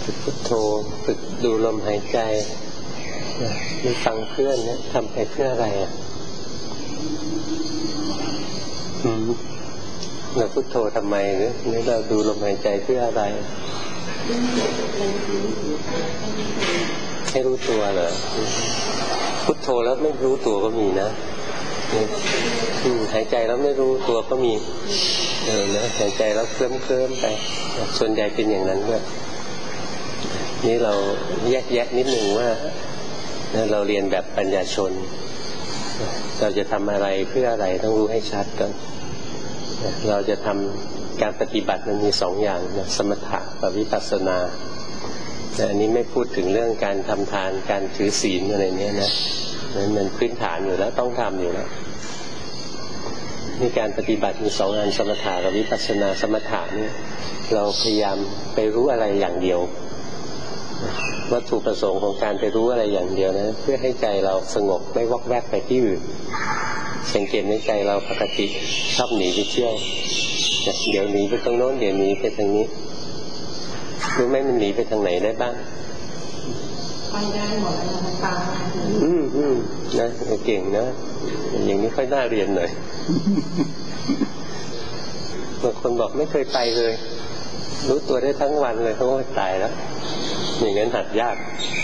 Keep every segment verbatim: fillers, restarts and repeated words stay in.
ฝึกพุทโธฝึกดูลมหายใจมีฟังเพื่อนเนี่ยทำไปเพื่ออะไรอ่ะอืมเราพุทโธทำไมหรือนี่เราดูลมหายใจเพื่ออะไรให้รู้ตัวเหรอพุทโธแล้วไม่รู้ตัวก็มีนะหายใจแล้วไม่รู้ตัวก็มีเออนะหายใจแล้วเคลิ้มเคลิ้มไปส่วนใหญ่เป็นอย่างนั้นด้วยนี่เราแยกแยะนิดหนึ่งว่าเราเรียนแบบปัญญาชนเราจะทำอะไรเพื่ออะไรต้องรู้ให้ชัดก่อนเราจะทำการปฏิบัติมันมีสองอย่างนะสมถะกับวิปัสสนาแต่อันนี้ไม่พูดถึงเรื่องการทำทานการถือศีลอะไรเนี้ยนะนั้นมันพื้นฐานอยู่แล้วต้องทำอยู่แล้วนี่การปฏิบัติมีสองอันสมถะกับวิปัสสนาสมถะนี่เราพยายามไปรู้อะไรอย่างเดียววัตถุประสงค์ของการไปรู้อะไรอย่างเดียวนะเพื่อให้ใจเราสงบไม่วอกแวกไปที่อื่นสังเกตในใจเราปกติชอบหนีไปเที่ยวเดี๋ยวหนีไปตรงโน้นเดี๋ยวหนีไปทางนี้รู้ไหมมันหนีไปทางไหนได้บ้างไปได้หมดเลยตามอืมอืมนะเก่งนะอย่างนี้ค่อยน่าเรียนหน่อยบางคนบอกไม่เคยไปเลยรู้ตัวได้ทั้งวันเลยเขาก็ตายแล้วอย่างนั้นหัดยาก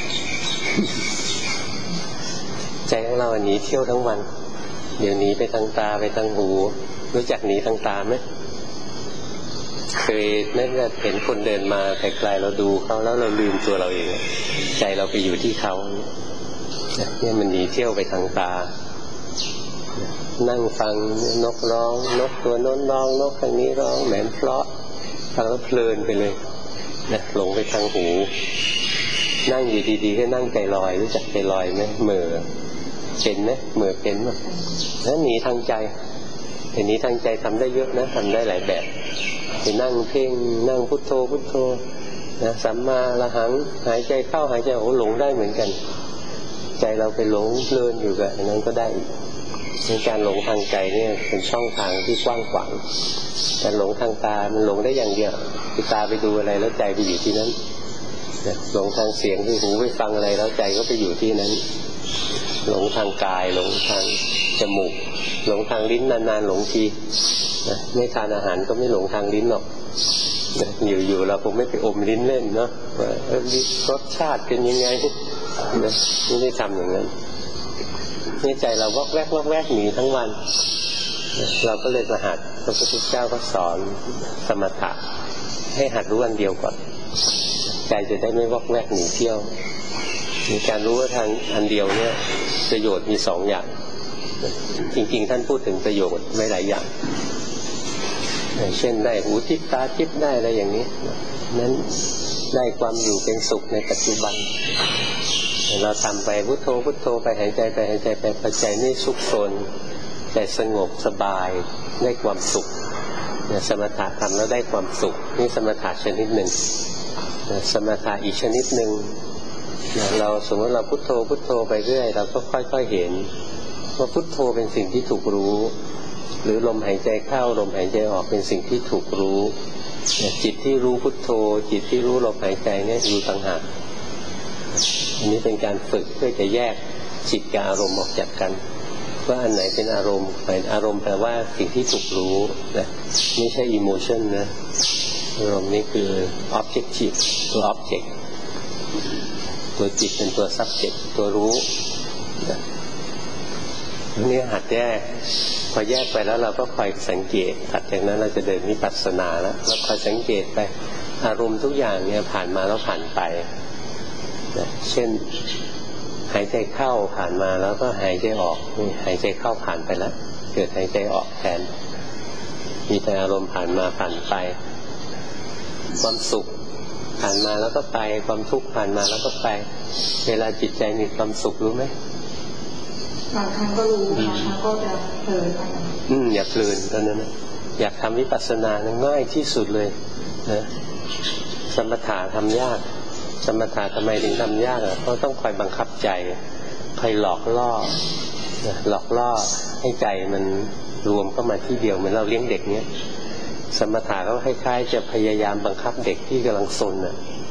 ใจของเราหนีเที่ยวทั้งวันเดี๋ยวหนีไปทางตาไปทางหูรู้จักหนีทางตาไหมเคยนั่นก็เห็นคนเดินมาไกลๆเราดูเขาแล้วเราลืมตัวเราเองใจเราไปอยู่ที่เขาเนี่ยมันหนีเที่ยวไปทางตานั่งฟังนกร้องนกตัวโน้นร้องนกทางนี้ร้องแหมเพราะฟังแล้วเพลินไปเลยนะหลงไปทางหูนั่งอยู่ดีๆก็นั่งใจลอยรู้จักใจลอยไหมเหม่อเป็นไหมเหม่อเป็นไหมแล้วหนีทางใจแต่หนีทางใจทำได้เยอะนะทำได้หลายแบบไปนั่งเพ่งนั่งพุทโธพุทโธนะสัมมาละหังหายใจเข้าหายใจออกหลงได้เหมือนกันใจเราไปหลงเพลินอยู่กับอันนั้นก็ได้ในการหลงทางใจเนี่ยเป็นช่องทางที่กว้างขวางแต่หลงทางตามันหลงได้อย่างเดียวคือตาไปดูอะไรแล้วใจไปอยู่ที่นั้นหลงทางเสียงที่หูไปฟังอะไรแล้วใจก็ไปอยู่ที่นั้นหลงทางกายหลงทางจมูกหลงทางลิ้นนานๆหลงทีนะไม่ทานอาหารก็ไม่หลงทางลิ้นหรอกนะอยู่ๆเราคงไม่ไปอมลิ้นเล่นเนาะว่าเออรสชาติเป็นยังไงนะไม่ได้ทำอย่างนั้นในใจเราวอกแวกวอกแวกหนีทั้งวันเราก็เลยมาหัดพระพุทธเจ้าก็สอนสมถะให้หัดรู้อันเดียวก่อนใจจะได้ไม่วอกแวกหนีเที่ยวมีการรู้ว่าทางอันเดียวเนี่ยประโยชน์มีสองอย่างจริงๆท่านพูดถึงประโยชน์ไม่หลายอย่างอย่างเช่นได้หูทิพย์ตาทิพย์ได้อะไรอย่างนี้นั้นได้ความอยู่เป็นสุขในปัจจุบันเราทำไปพุทโธพุทโธไปหายใจไปหายใจไปปัจจัยไม่สุขโซนใจสงบสบายได้ความสุขสมถะทำแล้วได้ความสุขนี่สมถะชนิดหนึ่งสมถะอีกชนิดหนึ่งเราสมมติเราพุทโธพุทโธไปเรื่อยเราก็ค่อยๆเห็นว่าพุทโธเป็นสิ่งที่ถูกรู้หรือลมหายใจเข้าลมหายใจออกเป็นสิ่งที่ถูกรู้จิตที่รู้พุทโธจิตที่รู้ลมหายใจเนี่ยอยู่ต่างหากอันนี้เป็นการฝึกเพื่อจะแยกจิตกับอารมณ์ออกจากกันว่าอันไหนเป็นอารมณ์เป็นอารมณ์แปลว่าสิ่งที่ถูกรู้นะไม่ใช่ emotion นะอารมณ์นี้คือ objective ตัว object ตัวจิตเป็นตัว subject ตัวรู้นะนี่หัดแยกพอแยกไปแล้วเราก็คอยสังเกตถัดจากนั้นเราจะเดินวิปัสสนาแล้วเราคอยสังเกตไปอารมณ์ทุกอย่างเนี่ยผ่านมาแล้วผ่านไปนะเช่นหายใจเข้าผ่านมาแล้วก็หายใจออกหายใจเข้าผ่านไปแล้วเกิดหายใจออกแทนมีแต่อารมณ์ผ่านมาผ่านไปความสุขผ่านมาแล้วก็ไปความทุกข์ผ่านมาแล้วก็ไปเวลาจิตใจมีความสุขรู้ไหมบางครั้งก็รู้บางครั้งก็จะเพลินไปอืมอย่าเพลินตอนนั้นนะอยากทำวิปัสสนาง่ายที่สุดเลยนะสมถะทำยากสมถะทำไมถึงทำยากอ่ะเพราะต้องคอยบังคับใจคอยหลอกล่อหลอกล่อให้ใจมันรวมเข้ามาที่เดียวเหมือนเราเลี้ยงเด็กเนี้ยสมถะก็คล้ายๆจะพยายามบังคับเด็กที่กำลังซนอ่ะ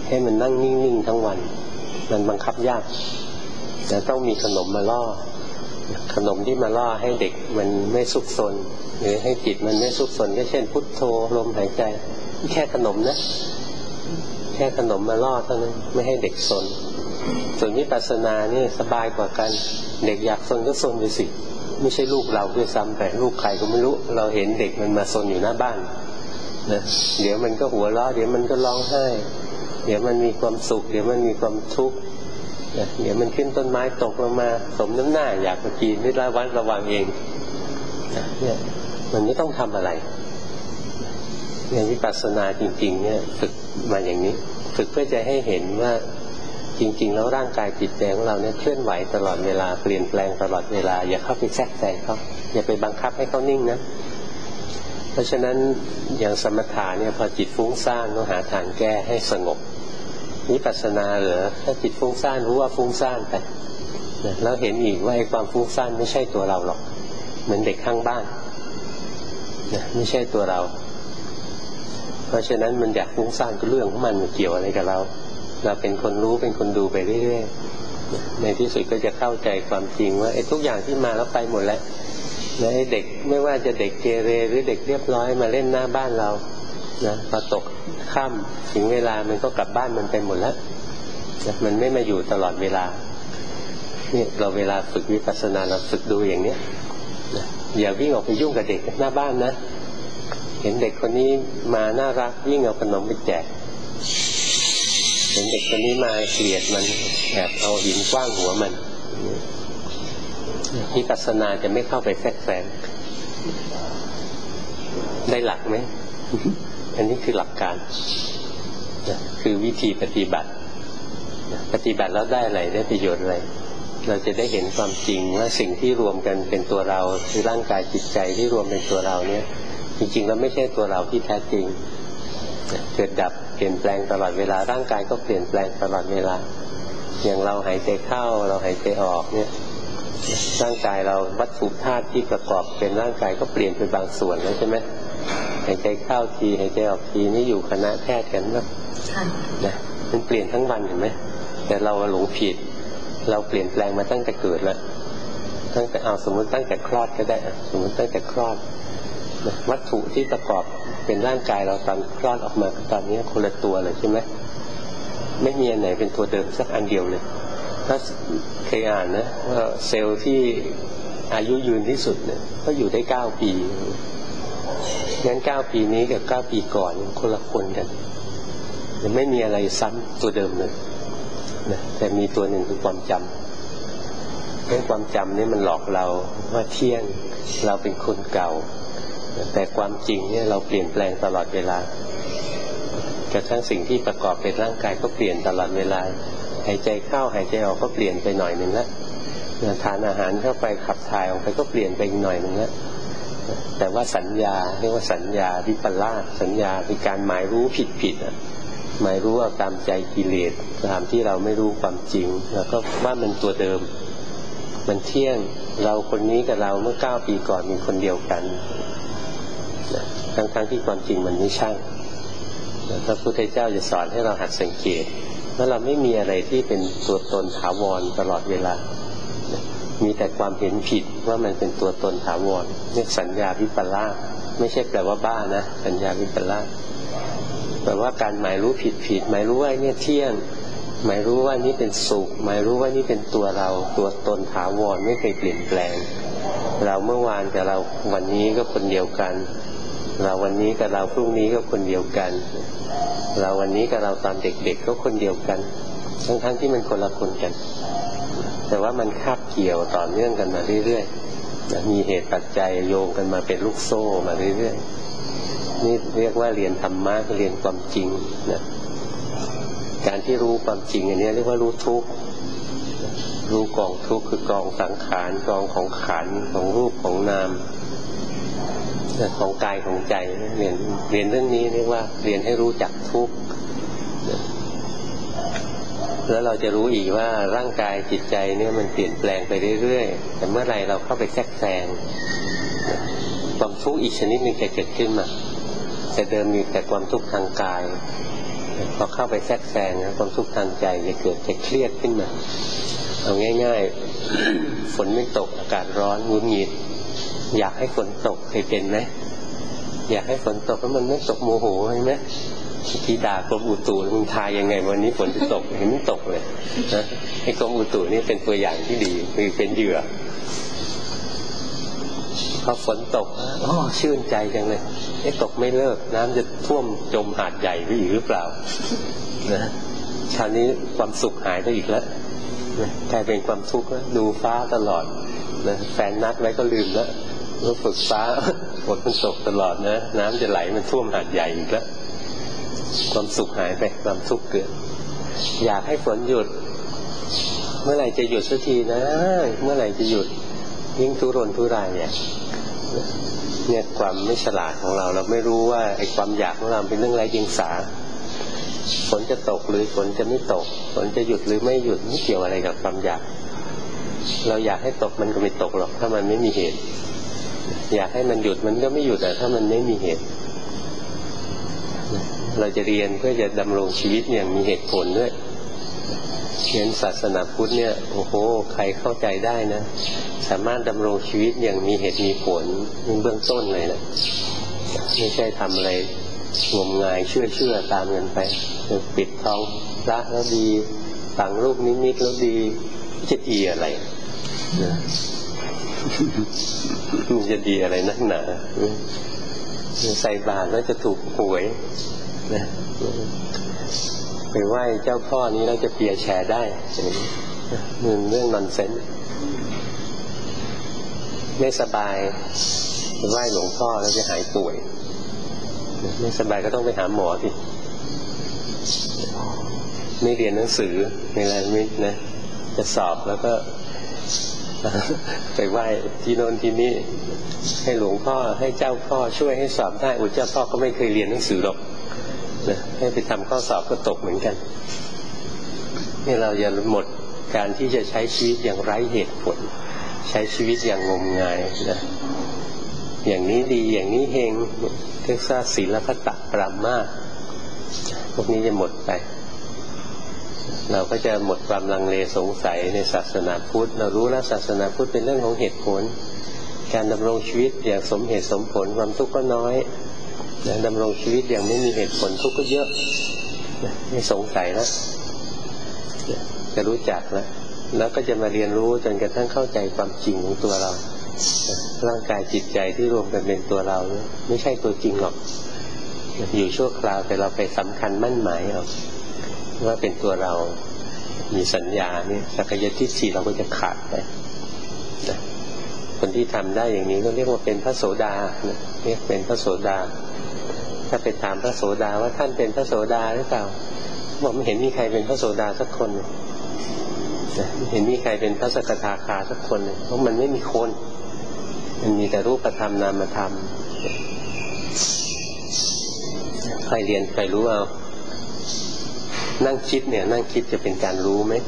ให้มันนั่งนิ่งๆทั้งวันมันบังคับยากแต่ต้องมีขนมมาล่อขนมที่มาล่อให้เด็กมันไม่ซุกซนหรือให้จิตมันไม่ซุกซนก็เช่นพุทโธลมหายใจแค่ขนมนะแค่ขนมมาล่อเท่านั้นไม่ให้เด็กซนส่วนวิปัสสนานี่สบายกว่ากันเด็กอยากซนก็ซนไปสิไม่ใช่ลูกเราด้วยซ้ำแต่ลูกใครก็ไม่รู้เราเห็นเด็กมันมาซนอยู่หน้าบ้านนะเดี๋ยวมันก็หัวเราะเดี๋ยวมันก็ร้องไห้เดี๋ยวมันมีความสุขเดี๋ยวมันมีความทุกข์เดี๋ยวมันขึ้นต้นไม้ตกลงมาสมน้ำหน้าอยากมากินนี่ระวัดระวังเองเนี่ยมันไม่ต้องทำอะไรเนี่ยวิปัสสนาจริงๆเนี่ยฝึกมาอย่างนี้ฝึกเพื่อจะให้เห็นว่าจริงๆแล้วร่างกายจิตใจของเราเนี่ยเคลื่อนไหวตลอดเวลาเปลี่ยนแปลงตลอดเวลาอย่าเข้าไปแทรกแซงเขาอย่าไปบังคับให้เขานิ่งนะเพราะฉะนั้นอย่างสมถะเนี่ยพอจิตฟุ้งซ่านต้องหาทางแก้ให้สงบวิปัสสนาเหรอถ้าจิตฟุ้งซ่านรู้ว่าฟุ้งซ่านไปแล้วเห็นอีกว่าไอ้ความฟุ้งซ่านไม่ใช่ตัวเราหรอกเหมือนเด็กข้างบ้านนะไม่ใช่ตัวเราเพราะฉะนั้นมันอยากฟุ้งซ่านก็เรื่องของมันเกี่ยวอะไรกับเราเราเป็นคนรู้เป็นคนดูไปเรื่อยๆในที่สุดก็จะเข้าใจความจริงว่าไอ้ทุกอย่างที่มาแล้วไปหมดแล้วไอ้เด็กไม่ว่าจะเด็กเกเรหรือเด็กเรียบร้อยมาเล่นหน้าบ้านเรานะพอตกค่ำถึงเวลามันก็กลับบ้านมันไปหมดแล้วนะมันไม่มาอยู่ตลอดเวลาเนี่ยเราเวลาฝึกวิปัสสนาเราฝึกดูอย่างเนี้ยนะอย่าวิ่งออกไปยุ่งกับเด็กหน้าบ้านนะเห็นเด็กคนนี้มาน่ารักวิ่งเอาขนมไปแจกเห็นเด็กคนนี้มาเกลียดมันแอบเอาหินกว้างหัวมันวิปัสสนาจะไม่เข้าไปแทรกแซงได้หลักไหม อันนี้คือหลักการคือวิธีปฏิบัติปฏิบัติแล้วได้อะไรได้ประโยชน์อะไรเราจะได้เห็นความจริงว่าสิ่งที่รวมกันเป็นตัวเราคือร่างกายจิตใจที่รวมเป็นตัวเราเนี่ยจริงๆแล้วไม่ใช่ตัวเราที่แท้จริงเกิดดับเปลี่ยนแปลงตลอดเวลาร่างกายก็เปลี่ยนแปลงตลอดเวลาอย่างเราหายใจเข้าเราหายใจออกเนี่ยร่างกายเราวัตถุธาตุที่ประกอบเป็นร่างกายก็เปลี่ยนไปบางส่วนแล้วใช่ไหมหายใจเข้าทีหายใจออกทีนี่อยู่คณะแพทย์กันนะนะมันเปลี่ยนทั้งวันเห็นไหมแต่เราหลงผิดเราเปลี่ยนแปลงมาตั้งแต่เกิดแล้วตั้งแต่เอาสมมติตั้งแต่คลอดก็ได้สมมติตั้งแต่คลอดวัตถุที่ประกอบเป็นร่างกายเราตอนคลอดออกมาตอนนี้คนละตัวเลยใช่ไหมไม่มีอันไหนเป็นตัวเดิมสักอันเดียวเลยถ้าเคยอ่านนะว่าเซลล์ที่อายุยืนที่สุดเนี่ยก็อยู่ได้เก้าปีงั้นเก้าปีนี้กับเก้าปีก่อนคนละคนกันยังไม่มีอะไรซ้ำตัวเดิมเลยนะแต่มีตัวหนึ่งคือความจำเรื่องความจำนี่มันหลอกเราว่าเที่ยงเราเป็นคนเก่าแต่ความจริงเนี่ยเราเปลี่ยนแปลงตลอดเวลากระทั่งสิ่งที่ประกอบเป็นร่างกายก็เปลี่ยนตลอดเวลาหายใจเข้าหายใจออกก็เปลี่ยนไปหน่อยหนึ่งแล้วทานอาหารเข้าไปขับถ่ายออกไปก็เปลี่ยนไปอีกหน่อยหนึ่งแล้วแต่ว่าสัญญาเรียกว่าสัญญาวิปลาสสัญญาคือการหมายรู้ผิดผิดอ่ะหมายรู้เอาตามใจกิเลสตามที่เราไม่รู้ความจริงแล้วก็ว่ามันตัวเดิมมันเที่ยงเราคนนี้กับเราเมื่อเก้าปีก่อนมีคนเดียวกันทั้งๆที่ความจริงมันไม่ใช่พระพุทธเจ้าจะสอนให้เราหัดสังเกตว่าเราไม่มีอะไรที่เป็นตัวตนถาวรตลอดเวลามีแต่ความเห็นผิดว่ามันเป็นตัวตนถาวรเรียกสัญญาวิปลาสไม่ใช่แปลว่าบ้านะสัญญาวิปลาสแปลว่าการหมายรู้ผิดผิดหมายรู้ว่าเนี่ยเที่ยงหมายรู้ว่านี่เป็นสุขหมายรู้ว่านี่เป็นตัวเราตัวตนถาวรไม่เคยเปลี่ยนแปลงเราเมื่อวานกับเราวันนี้ก็คนเดียวกันเราวันนี้กับเราพรุ่งนี้ก็คนเดียวกันเราวันนี้กับเราตอนเด็กๆก็คนเดียวกันทั้งๆที่มันคนละคนกันแต่ว่ามันคาบเกี่ยวต่อเนื่องกันมาเรื่อยๆมีเหตุปัจจัยโยงกันมาเป็นลูกโซ่มาเรื่อยๆนี่เรียกว่าเรียนธรรมะเรียนความจริงนะการที่รู้ความจริงอันนี้เรียกว่ารู้ทุกข์รู้กองทุกข์คือกองสังขารกองของขันธ์ของรูปของนามของกายของใจเรียนเรียนเรื่องนี้เรียกว่าเรียนให้รู้จักทุกข์แล้วเราจะรู้อีกว่าร่างกายจิตใจเนี่ยมันเปลี่ยนแปลงไปเรื่อยๆแต่เมื่อไรเราเข้าไปแทรกแซงความทุกข์อีกชนิดหนึ่งจะเกิดขึ้นมาแต่เดิมมีแต่ความทุกข์ทางกายพอเข้าไปแทรกแซงนะความทุกข์ทางใจจะเกิดจะเครียดขึ้นมาเอาง่ายๆ ฝนไม่ตกอากาศร้อนหงุดหงิดอยากให้ฝนตกเคยเป็นไหมอยากให้ฝนตกแล้วมันไม่ตกโมโหใช่ไหมที่ด่ากรมอุตุมึงทายยังไงวันนี้ฝนจะตกเห็นมันตกเลยนะไอ้กรมอุตุนี่เป็นตัวอย่างที่ดีคือเป็นเหยื่อพอฝนตกอ๋อชื่นใจจังเลยไอ้ตกไม่เลิกน้ำจะท่วมจมหาดใหญ่ไปอีกหรือเปล่านะคราวนี้ความสุขหายไปอีกแล้วนะกลายเป็นความทุกข์แล้วดูฟ้าตลอดนะแฟนนัดไว้ก็ลืมแล้วรู้ฝึกฟ้าฝนมันตกตลอดนะน้ำจะไหลมันท่วมหาดใหญ่อีกแล้วความสุขหายไปความทุกข์เกิดอยากให้ฝนหยุดเมื่อไหร่จะหยุดสักทีนะเมื่อไหร่จะหยุดยิ่งทุรนทุรายเนี่ยเนี่ยความไม่ฉลาดของเราเราไม่รู้ว่าไอ้ความอยากของเราเป็นเรื่องไร้เดียงสาฝนจะตกหรือฝนจะไม่ตกฝนจะหยุดหรือไม่หยุดไม่เกี่ยวอะไรกับความอยากเราอยากให้ตกมันก็ไม่ตกหรอกถ้ามันไม่มีเหตุอยากให้มันหยุดมันก็ไม่หยุดแต่ถ้ามันไม่มีเหตุเราจะเรียนเพื่อจะดำรงชีวิตอย่างมีเหตุผลด้วยเรียนศาสนาพุทธเนี่ยโอ้โหใครเข้าใจได้นะสามารถดำรงชีวิตอย่างมีเหตุมีผลนี่เบื้องต้นเลยนะไม่ใช่ทำอะไรงมงายเชื่อเชื่อตามกันไปปิดทองพระแล้วดีฝังรูปนิมิตแล้วดีจะดีอะไรนะมันจะดีอะไรนักหนาใส่บาตรแล้วจะถูกหวยนะไปไหว้เจ้าพ่อนี้เราจะเปียแชร์ได้มันเรื่องนอนเซนส์ไม่สบายไปไหว้หลวงพ่อแล้วจะหายป่วยไม่สบายก็ต้องไปหาหมอสิไม่เรียนหนังสือในอะไรไม่นะจะสอบแล้วก็ไปไหว้ที่โน่นที่นี่ให้หลวงพ่อให้เจ้าพ่อช่วยให้สอบได้อุยเจ้าพ่อก็ไม่เคยเรียนหนังสือหรอกนะให้ไปทำข้อสอบก็ตกเหมือนกันนี่เราอย่าหมดการที่จะใช้ชีวิตอย่างไร้เหตุผลใช้ชีวิตอย่างงมงายนะอย่างนี้ดีอย่างนี้เฮงเรียกว่าศีลพัตตปรามาสพวกนี้จะหมดไปเราก็จะหมดความลังเลสงสัยในศาสนาพุทธเรารู้แล้วศาสนาพุทธเป็นเรื่องของเหตุผลการดำรงชีวิตอย่างสมเหตุสมผลความทุกข์ก็น้อยดำรงชีวิตอย่างไม่มีเหตุผลทุกข์ก็เยอะไม่สงสัยแล้วจะรู้จักแล้วแล้วก็จะมาเรียนรู้จนกระทั่งเข้าใจความจริงของตัวเราร่างกายจิตใจที่รวมกันเป็นตัวเราเนี่ยไม่ใช่ตัวจริงหรอกอยู่ชั่วคราวแต่เราไปสำคัญมั่นหมายเอาว่าเป็นตัวเรามีสัญญาเนี่ยสักยทิฏฐิเราก็จะขาดไปคนที่ทำได้อย่างนี้ก็เรียกว่าเป็นพระโสดาเรียกเป็นพระโสดาถ้าไปถามพระโสดาว่าท่านเป็นพระโสดาหรือเปล่าบอกไม่เห็นมีใครเป็นพระโสดาสักคนไม่เห็นมีใครเป็นพระสกทาคาสักคนเพราะมันไม่มีคนมันมีแต่รูปธรรมนามธรรมใครเรียนใครรู้เอานั่งคิดเนี่ยนั่งคิดจะเป็นการรู้ไหม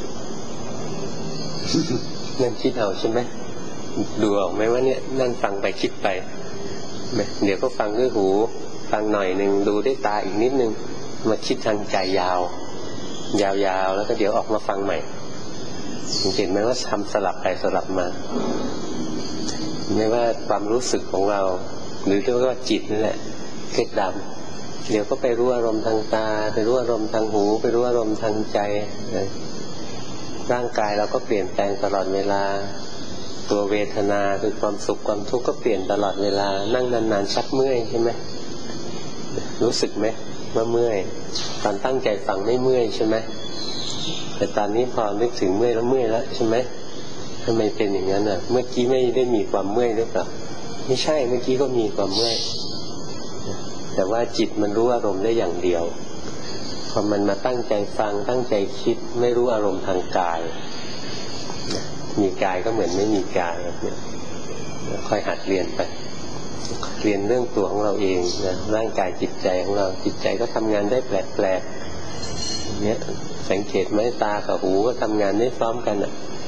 นั่งคิดเอาใช่ไหมดูออกไหมว่าเนี่ยนั่งฟังไปคิดไปเดี๋ยวก็ฟังด้วยหูฟังหน่อยหนึ่งดูด้วยตาอีกนิดนึงมาคิดทางใจยาวยาวๆแล้วก็เดี๋ยวออกมาฟังใหม่เห็นไหมว่าทำสลับไปสลับมาไม่ว่าความรู้สึกของเราหรือเรียกว่าจิตนั่นแหละเกิดดับเดี๋ยวก็ไปรู้อารมณ์ทางตาไปรู้อารมณ์ทางหูไปรู้อารมณ์ทางใจร่างกายเราก็เปลี่ยนแปลงตลอดเวลาตัวเวทนาคือความสุขความทุกข์ก็เปลี่ยนตลอดเวลานั่งนานๆชักเมื่อยใช่ไหมรู้สึกไหมว่าเมื่อยตอนตั้งใจฟังไม่เมื่อยใช่ไหมแต่ตอนนี้พอนึกถึงเมื่อยแล้วเมื่อยแล้วใช่ไหมทำไมเป็นอย่างนั้นอ่ะเมื่อกี้ไม่ได้มีความเมื่อยหรือเปล่าไม่ใช่เมื่อกี้ก็มีความเมื่อยแต่ว่าจิตมันรู้อารมณ์ได้อย่างเดียวพอมันมาตั้งใจฟังตั้งใจคิดไม่รู้อารมณ์ทางกายมีกายก็เหมือนไม่มีกายเนี่ยค่อยหัดเรียนไปเรียนเรื่องตัวของเราเองนะร่างกายจิตใจของเราจิตใจก็ทำงานได้แปลกๆเนี่ยสังเกตไหมตากับหูก็ทำงานได้พร้อมกันอ่ะ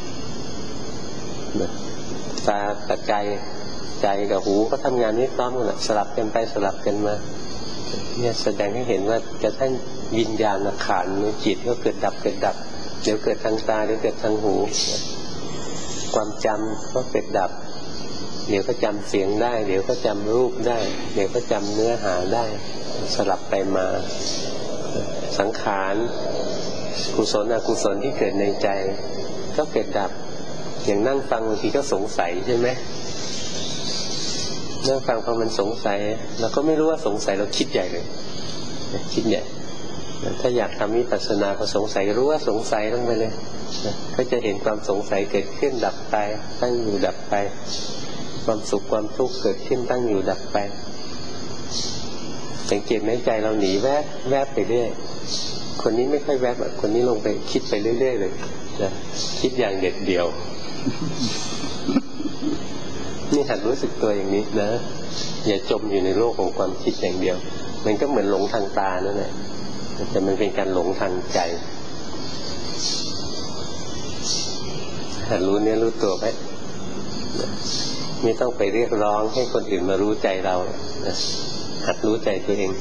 ตากับใจใจกับหูก็ทำงานได้พร้อมกันสลับกันไปสลับกันมาเนี่ยแสดงให้เห็นว่ากระทั่งวิญญาณขันธ์จิตก็เกิดดับเกิดดับเดี๋ยวเกิดทางตาเดี๋ยวเกิดทางหูความจำก็เกิดดับเดี๋ยวก็จำเสียงได้เดี๋ยวก็จำรูปได้เดี๋ยวก็จำเนื้อหาได้สลับไปมาสังขารกุศลอกุศลที่เกิดในใจก็เกิดดับอย่างนั่งฟังบางทีก็สงสัยใช่ไหมนั่งฟังพอมันสงสัยเราก็ไม่รู้ว่าสงสัยเราคิดใหญ่เลยคิดใหญ่ถ้าอยากทำวิปัสสนาพอสงสัยรู้ว่าสงสัยลงไปเลยก็จะเห็นความสงสัยเกิดขึ้นดับไปตั้งอยู่ดับไปความสุขความทุกข์เกิดขึ้นตั้งอยู่ดับไปสังเกตไหมใจเราหนีแวบแวบไปเรื่อยคนนี้ไม่ค่อยแวบคนนี้ลงไปคิดไปเรื่อยๆเลยนะคิดอย่างเด็ดเดี่ยวนี่หัดรู้สึกตัวอย่างนี้นะอย่าจมอยู่ในโลกของความคิดอย่างเดียวมันก็เหมือนหลงทางตานั่นแหละแต่มันเป็นการหลงทางใจหัดรู้เนื้อรู้ตัวไว้ไม่ต้องไปเรียกร้องให้คนอื่นมารู้ใจเรานะหัดรู้ใจตัวเอง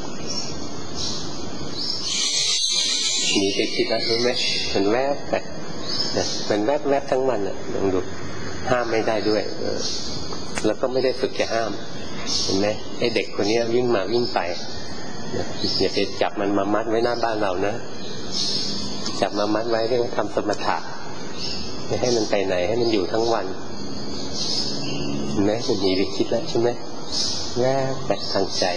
หนีไปคิดนะรู้ไหมมันแวบไปมันแวบแวบทั้งวันอ่ะลองดูห้ามไม่ได้ด้วยแล้วก็ไม่ได้ฝึกจะห้ามเห็นไหมไอ้เด็กคนนี้วิ่งมาวิ่งไปอย่าไปจับมันมามัดไว้หน้าบ้านเรานะจับมามัดไว้เรื่องทำสมถะไม่ให้มันไปไหนให้มันอยู่ทั้งวันเห็นไหมมันหนีไปคิดแล้วใช่ไหมแวบไปทางใจ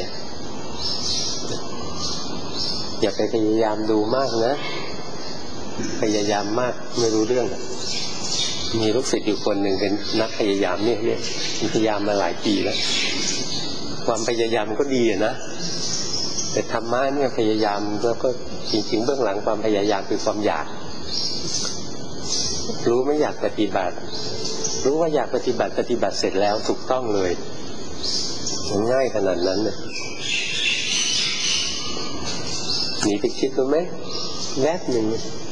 อย่าไปพยายามดูมากนะพยายามมากไม่รู้เรื่องมีลูกศิษย์อยู่คนหนึ่งเป็นนักพยายามเนี่ยเนี่ยพยายามมาหลายปีแล้วความพยายามก็ดีนะแต่ธรรมะเนี่ยพยายามแล้วก็จริงๆเบื้องหลังความพยายามคือความอยากรู้ไม่อยากปฏิบัติรู้ว่าอยากปฏิบัติปฏิบัติเสร็จแล้วถูกต้องเลยมันง่ายขนาดนั้นเลยหนีไปคิดรู้ไหมแวบหนึ่ง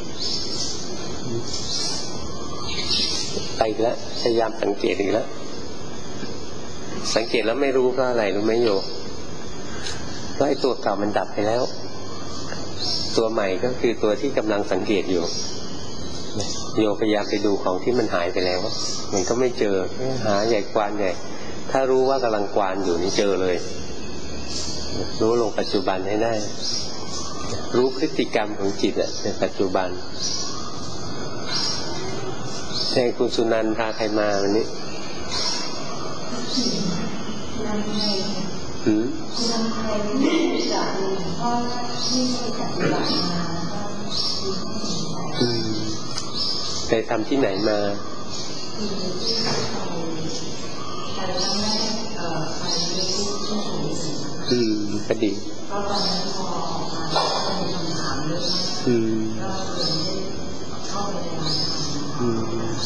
ไปแล้วพยายามสังเกตอีกแล้วสังเกตแล้วไม่รู้เพราะอะไรรู้ไหมโยว่าไอ้ตัวเก่ามันดับไปแล้วตัวใหม่ก็คือตัวที่กำลังสังเกตอยู่โยพยายามไปดูของที่มันหายไปแล้วมันก็ไม่เจอหาใหญ่กวานใหญ่ถ้ารู้ว่ากำลังกวานอยู่นี่เจอเลยรู้ลงปัจจุบันให้ได้รู้พฤติกรรมของจิตอะในปัจจุบันใช่คุณสุนันท์พาใครมาวันนี้หืมไปทำที่ไหนมาอืมก็ดีอืมอืม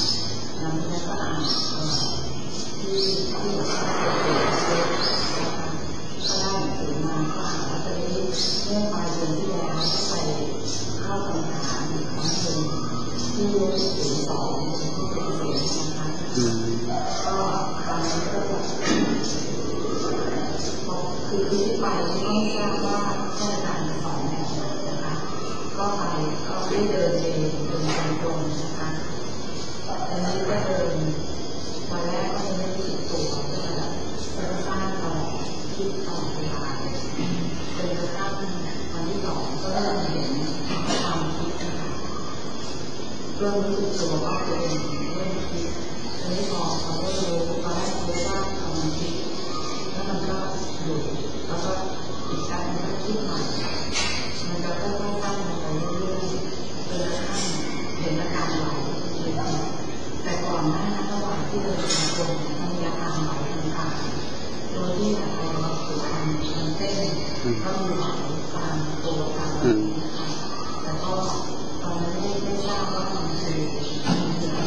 คือที่ไปไม่ทราบว่าเจ้าหน้าที่สอนนะคะก็ไปก็ได้เดินเองเดินทางตรงนะคะตอนนี้ก็เดินวันแรกก็ยังไม่รู้สึกตัวก็แบบสร้างต่อคิดต่อเวลาจนกระทั่งวันที่สองก็เริ่มเห็นความคิดนะคะเริ่มรู้สึกตัวว่าตัวเองเริ่มคิดตอนนี้พอพอได้รู้ตอนแรกรู้ว่าความคิดแล้วมันก็อยู่แล้วก็อีกการนึงก็คิดใหม่มันจะค่อยๆสร้างมันไปเรื่อยๆจนกระทั่งเห็นอาการไหลแต่ก่อนหน้านั้นระหว่างที่เดินทางตรงมันมีอาการไหลต่างๆโดยที่อาการเราถูกทำมันเต้นก็มีไหลตามตัวตามนะคะแต่ก็ตอนนั้นไม่ไม่ทราบว่ามันคือมันคืออะไร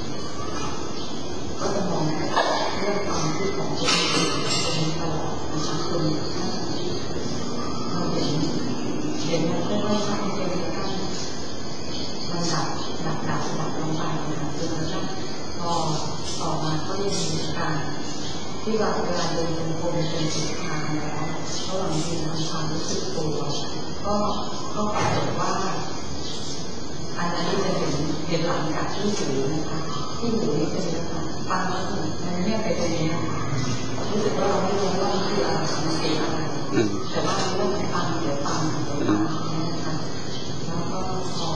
ก็จะมองเรื่องความคิดของตัวเองเป็นตลอดนะคะจนเราเห็นเห็นมันค่อยๆทำเป็นขั้นมันดับดับดับดับลงไปนะคะจนกระทั่งพอต่อมาก็ยังมีอาการที่ว่าเวลาเดินจงกรมเป็นสุดทางแล้วก็หลังจากทำความรู้สึกตัวก็ก็ปรากฏว่าอันนั้นที่จะเห็นเห็นหลังจากที่หูนะคะที่หูนี่จะมีลักษณะฟังแล้วมันเรียกไปตรงนี้รู้สึกว่าเราไม่รู้ว่ามันคืออะไรมันเป็นอะไรแต่ว่าเรื่องฟังเดี๋ยวฟังเดี๋ยวฟังนี่นะคะแล้วก็พอ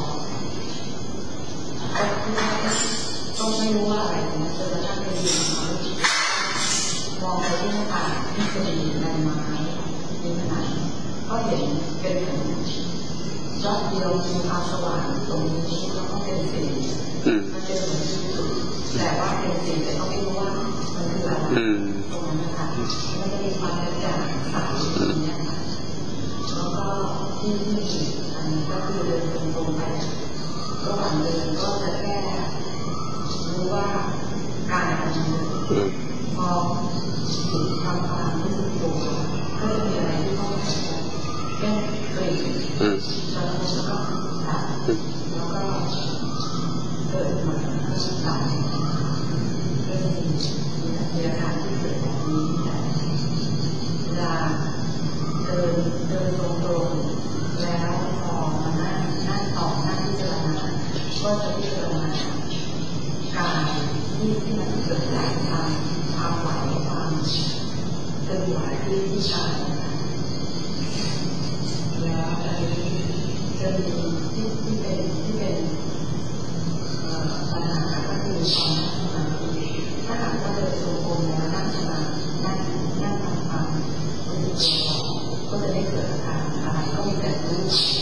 ก็ไม่รู้ว่าอะไรนะจนกระทั่งไปยืนมองไปที่หน้าต่างที่จะมีใบไม้มีขนาดก็เห็นเป็นเหมือนยอดเดียวมีความสว่างตรงนี้แล้วก็เป็นสีมันเป็นเหมือนที่สุดแต่ว่าเป็นสีแต่ก็ไม่รู้ว่ามันคืออะไรตรงนั้นนะคะไม่ได้มีความกระจ่างใสอย่างนี้ค่ะแล้วก็ที่ที่อันนี้ก็คือเดินตรงๆไประหว่างเดินก็จะแค่รู้ว่าการทำงานพอถึงทำความรู้สึกตัวก็จะมีอะไรที่ต้องแก้เกรงแล้วก็ตัดแล้วก็เกิดเหมือนตัดก็จะมีมีอาการที่เกิดแบบนี้เวลาเดินเดินตรงๆแล้วพอมานั่งนั่งต่อนั่งพิจารณาก็จะพิจารณากายที่ที่มันเกิดจากความความไหวความเคลื่อนไหวที่ที่กายแล้วอันนี้จะมีที่ที่เป็นที่เป็นปัญหาก็คือความสมาธิถ้าหากว่าเดินตรงๆแล้วนั่งสมาธินั่งนั่งทำความรู้สึกตัวก็จะได้เกิดอาการอะไรก็มีแต่รู้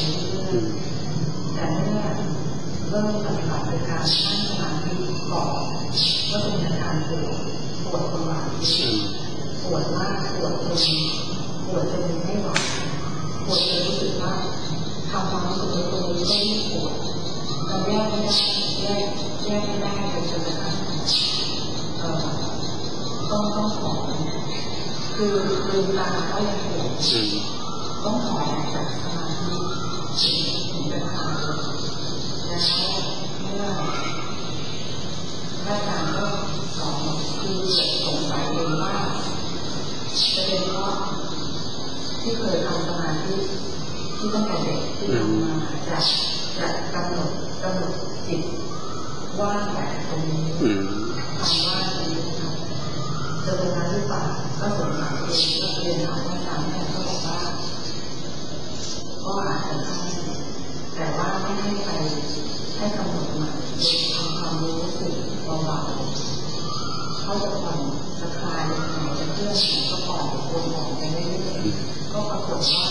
แต่เมื่อเริ่มปฏิบัติโดยการนั่งสมาธิก่อนก็จะมีอาการปวดปวดตรงหลังปวดมากปวดจนปวดจนไม่ไหวปวดจนรู้สึกว่าทำความรู้สึกในตรงนี้ก็ยิ่งปวดเราแยกไม่ได้แยกแยกไม่ได้จนกระทั่งเอ่อต้องต้องถอนคือลืมตาก็ยังปวดต้องถอนจากสมาธิถึงจะหายแล้วเมื่อพระอาจารย์ก็สอนคือสงสัยเองว่าจะเป็นเพราะที่เคยทำสมาธิที่ตั้งแต่เด็กที่ทำมาจากจากกำหนดกำหนดจิตว่างแบบตรงนี้ทำว่าตรงนี้ค่ะจะเป็นนั้นหรือเปล่าก็สงสัยเองก็เรียนถามพระอาจารย์เนี่ยก็บอกว่าก็อาจจะใช่แต่ว่าไม่ให้ไปให้กำหนดมาทำความรู้สึกเบาๆเขาจะผ่อนจะคลายยังไงจะเคลื่อนก็ปล่อยวนออกไปเรื่อยๆก็ปรากฏว่า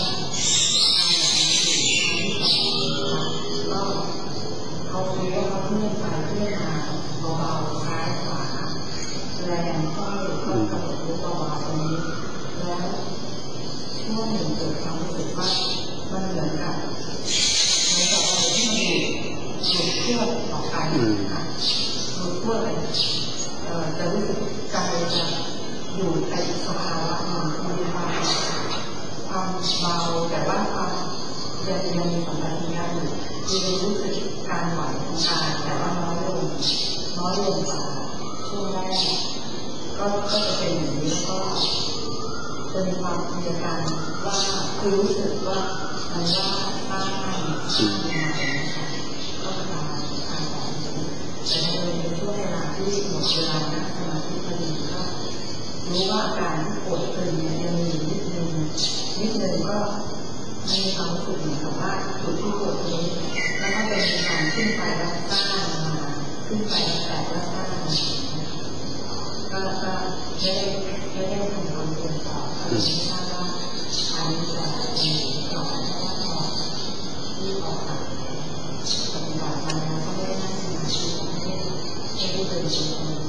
ก็เขาเรียกว่าเคลื่อนไปเคลื่อนมาเบาๆซ้ายขวาแรงก็ก็กำหนดรู้เบาๆตรงนี้แล้วช่วงหนึ่งเกิดความรู้สึกว่ามันเหมือนกับเหมือนกับอะไรที่มันหลุดหลุดเพื่อออกไปนะคะหลุดเพื่อไปจะรู้สึกกายจะอยู่ในสภาวะหนึ่งมีความความเบาแต่ว่าความยังยังมีสัมผัสยังอยู่คือรู้สึกการไหวของกายแต่ว่าน้อยลงน้อยลงจากช่วงแรกก็ก็จะเป็นอย่างนี้ก็จะมีความมีอาการว่าคือรู้สึกว่ามันว่าบ้างบ้างนะคะก็คลายคลายออกแต่ในช่วงเวลาที่หมดเวลานั่งสมาธิพอดีก็รู้ว่าอาการที่ปวดตึงเนี่ยยังมีนิดนึงนิดนึงก็มีความรู้สึกเหมือนกับว่าจุดที่ปวดนี้แล้วก็เป็นการขึ้นไปแล้วต้านมาขึ้นไปแต่แล้วต้านก็ก็ไม่ได้ไม่ได้ทำความเพียรต่อก็ไม่ทราบว่าอันนี้จะมีต่อเพราะว่าพอที่ออกจากปฏิบัติมาแล้วก็ไม่ได้นั่งสมาธิไม่ได้ไม่ได้เดินจงกรม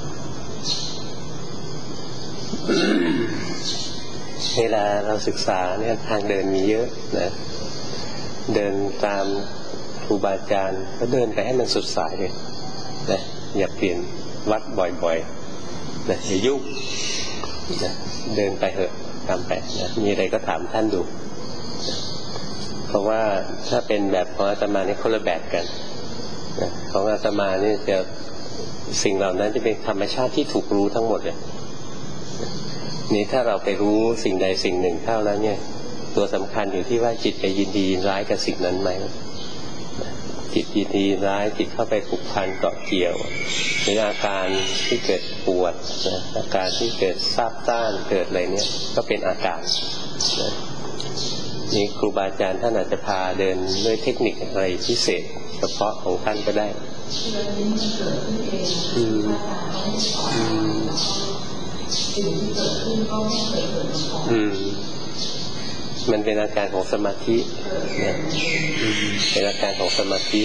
เวลาเราศึกษาเนี่ยทางเดินมีเยอะนะเดินตามครูบาอาจารย์ก็เดินไปให้มันสุดสายเลยนะอย่าเปลี่ยนวัดบ่อยๆนะอย่ายุ่งนะเดินไปเถอะตามไปนะมีอะไรก็ถามท่านดูนะเพราะว่าถ้าเป็นแบบของอาตมานี่คนละแบบกันนะของอาตมานี่จะสิ่งเหล่านั้นจะเป็นธรรมชาติที่ถูกรู้ทั้งหมดเลยนี่ถ้าเราไปรู้สิ่งใดสิ่งหนึ่งเข้าแล้วเนี่ยตัวสำคัญอยู่ที่ว่าจิตไปยินดียินร้ายกับสิ่งนั้นไหมจิตยินดียินร้ายจิตเข้าไปผูกพันเกาะเกี่ยวหรืออาการที่เกิดปวดนะอาการที่เกิดซาบซ่านเกิดอะไรเนี้ยก็เป็นอาการนะนี่ครูบาอาจารย์ท่านอาจจะพาเดินด้วยเทคนิคอะไรพิเศษเฉพาะของท่านก็ได้อืมอืมอืมมันเป็นอาการของสมาธินะเป็นอาการของสมาธิ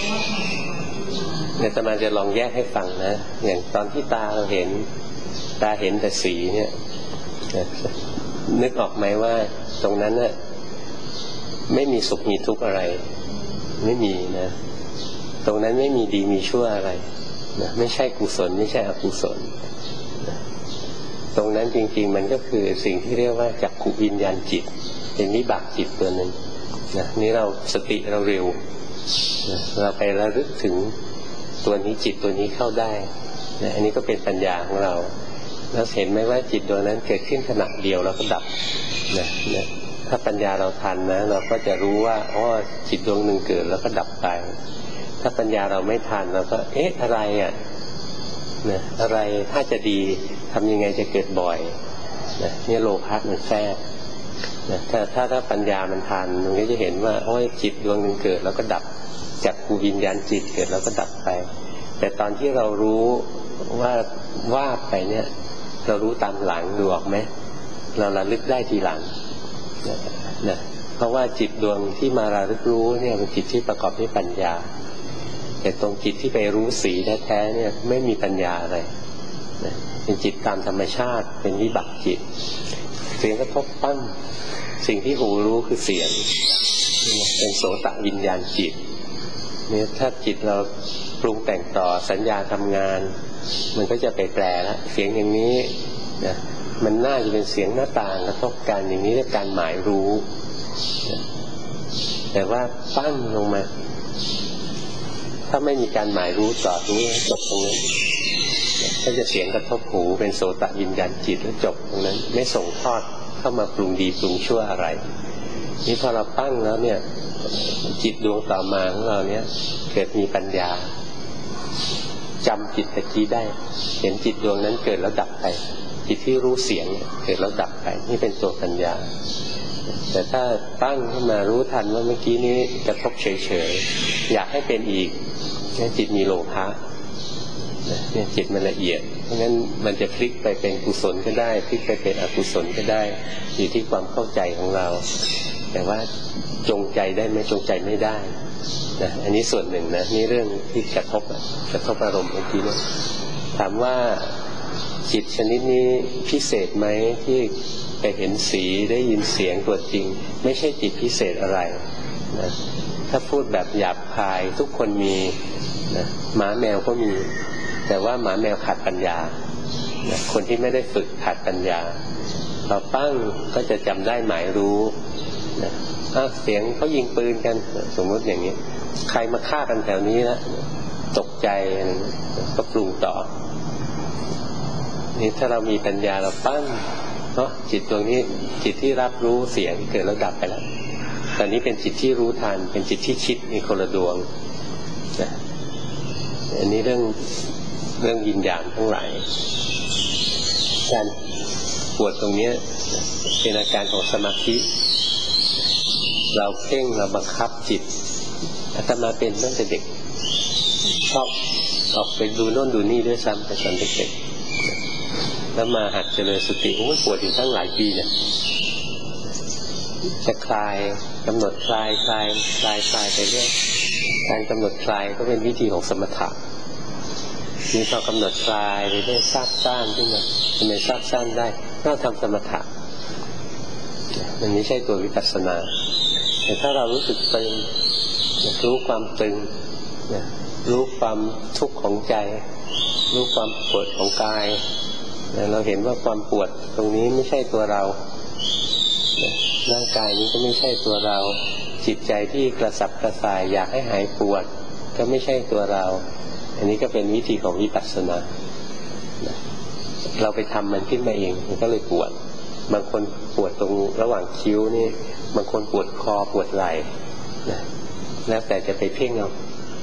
เนี่ยอาตมาจะลองแยกให้ฟังนะอย่างตอนที่ตาเราเห็นตาเห็นแต่สีเนี่ยนึกออกไหมว่าตรงนั้นน่ะไม่มีสุขมีทุกข์อะไรไม่มีนะตรงนั้นไม่มีดีมีชั่วอะไรนะไม่ใช่กุศลไม่ใช่อกุศลนะตรงนั้นจริงๆมันก็คือสิ่งที่เรียกว่าจักขุวิญญาณจิตเป็นวิบากจิตตัวหนึ่งนะนี่เราสติเราเร็วนะเราไประลึกถึงตัวนี้จิตตัวนี้เข้าได้นะอันนี้ก็เป็นปัญญาของเราแล้วเห็นไหมว่าจิตดวงนั้นเกิดขึ้นขณะเดียวแล้วก็ดับนะนะถ้าปัญญาเราทันนะเราก็จะรู้ว่าอ๋อจิตดวงหนึ่งเกิดแล้วก็ดับไปถ้าปัญญาเราไม่ทันเราก็เอ๊ะอะไรอ่ะนะอะไรถ้าจะดีทำยังไงจะเกิดบ่อยนะเนี่ยโลภะมันแทรกนะถ้าถ้าถ้าปัญญามันทันมันก็จะเห็นว่าโอ้ยจิตดวงหนึ่งเกิดแล้วก็ดับจากภูวิญญาณจิตเกิดแล้วก็ดับไปแต่ตอนที่เรารู้ว่าว่าไปเนี่ยเรารู้ตามหลังดูออกไหมเราระลึกได้ทีหลังนะนะเพราะว่าจิตดวงที่มาระลึกรู้เนี่ยเป็นจิตที่ประกอบด้วยปัญญาแต่ตรงจิตที่ไปรู้สีแท้ๆเนี่ยไม่มีปัญญาอะไรนะเป็นจิตตามธรรมชาติเป็นวิบากจิตเสียงกระทบปั้งสิ่งที่หูรู้คือเสียงเป็นโสตวิญญาณจิตเนี่ยถ้าจิตเราปรุงแต่งต่อสัญญาทำงานมันก็จะไปแปลแล้วเสียงอย่างนี้นะมันน่าจะเป็นเสียงหน้าต่างกระทบกันอย่างนี้เรียกการหมายรู้นะแต่ว่าปั้งลงมาถ้าไม่มีการหมายรู้ต่อรู้จบตรงนั้นก็จะเสียงกระทบหูเป็นโสตวิญญาณจิตแล้วจบตรงนั้นไม่ส่งทอดเข้ามาปรุงดีปรุงชั่วอะไรนี่พอเราปั้งแล้วเนี่ยจิตดวงต่อมาของเราเนี่ยเกิดมีปัญญาจำจิตตะกี้ได้เห็นจิตดวงนั้นเกิดแล้วดับไปจิตที่รู้เสียงเกิดแล้วดับไปนี่เป็นตัวปัญญาแต่ถ้าตั้งขึ้นมารู้ทันว่าเมื่อกี้นี้กระทบเฉยๆอยากให้เป็นอีกนี่จิตมีโลภะเนี่ยจิตมันละเอียดเพราะงั้นมันจะพลิกไปเป็นกุศลก็ได้พลิกไปเป็นอกุศลก็ได้อยู่ที่ความเข้าใจของเราแต่ว่าจงใจได้ไหมจงใจไม่ได้นะอันนี้ส่วนหนึ่งนะนี่เรื่องที่กระทบกระทบอารมณ์เมื่อกี้นะถามว่าจิตชนิดนี้พิเศษไหมที่ไปเห็นสีได้ยินเสียงตัวจริงไม่ใช่จิตพิเศษอะไรนะถ้าพูดแบบหยาบคายทุกคนมีนะหมาแมวก็มีแต่ว่าหมาแมวขาดปัญญานะคนที่ไม่ได้ฝึกขาดปัญญาพอปั้งก็จะจำได้หมายรู้นะเสียงเขายิงปืนกันสมมติอย่างนี้ใครมาฆ่ากันแถวนี้นะตกใจก็ปรุงต่อนี่ถ้าเรามีปัญญาเราปั้งเนาะจิตตรงนี้จิตที่รับรู้เสียงเกิดแล้วดับไปแล้วตอนนี้เป็นจิตที่รู้ทันเป็นจิตที่คิดมีคนละดวงนะอันนี้เรื่องเรื่องวิญญาณทั้งหลายการปวดตรงนี้เป็นอาการของสมาธิเราเพ่งเราบังคับจิตอาตมาเป็นตั้งแต่เด็กชอบออกไปดูโน่นดูนี่ด้วยซ้ำแต่ตอนเด็กๆแล้วมาหัดเจริญสติโอ้ยปวดอยู่ตั้งหลายปีเนี่ยจะคลายกำหนดคลายคลายคลายคลายไปเรื่อยการกำหนดคลายก็เป็นวิธีของสมถะมีพอกำหนดคลายไปเรื่อยซาบซ่านขึ้นมาทำไมซาบซ่านได้ถ้าทำสมถะมันไม่ใช่ตัววิปัสสนาแต่ถ้าเรารู้สึกตึงรู้ความตึงรู้ความทุกข์ของใจรู้ความปวดของกายเราเห็นว่าความปวดตรงนี้ไม่ใช่ตัวเราร่างกายนี้ก็ไม่ใช่ตัวเราจิตใจที่กระสับกระส่ายอยากให้หายปวดก็ไม่ใช่ตัวเราอันนี้ก็เป็นวิธีของวิปัสสนาเราไปทำมันขึ้นมาเองมันก็เลยปวดบางคนปวดตรงระหว่างคิ้วนี่บางคนปวดคอปวดไหล่นะแล้วแต่จะไปเพ่งเอา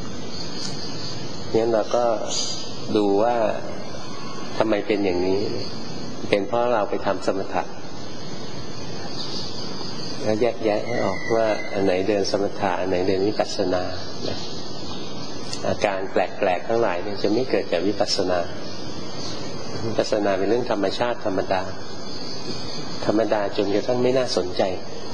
งั้นเราก็ดูว่าทำไมเป็นอย่างนี้เป็นเพราะเราไปทำสมถะแล้วแยกแยะให้ออกว่าอันไหนเดินสมถะอันไหนเดินวิปัสสนานะอาการแปลกๆทั้งหลายเนี่ยจะไม่เกิดจากวิปัสสนาวิปัสสนาเป็นเรื่องธรรมชาติธรรมดาธรรมดาจนกระทั่งไม่น่าสนใจ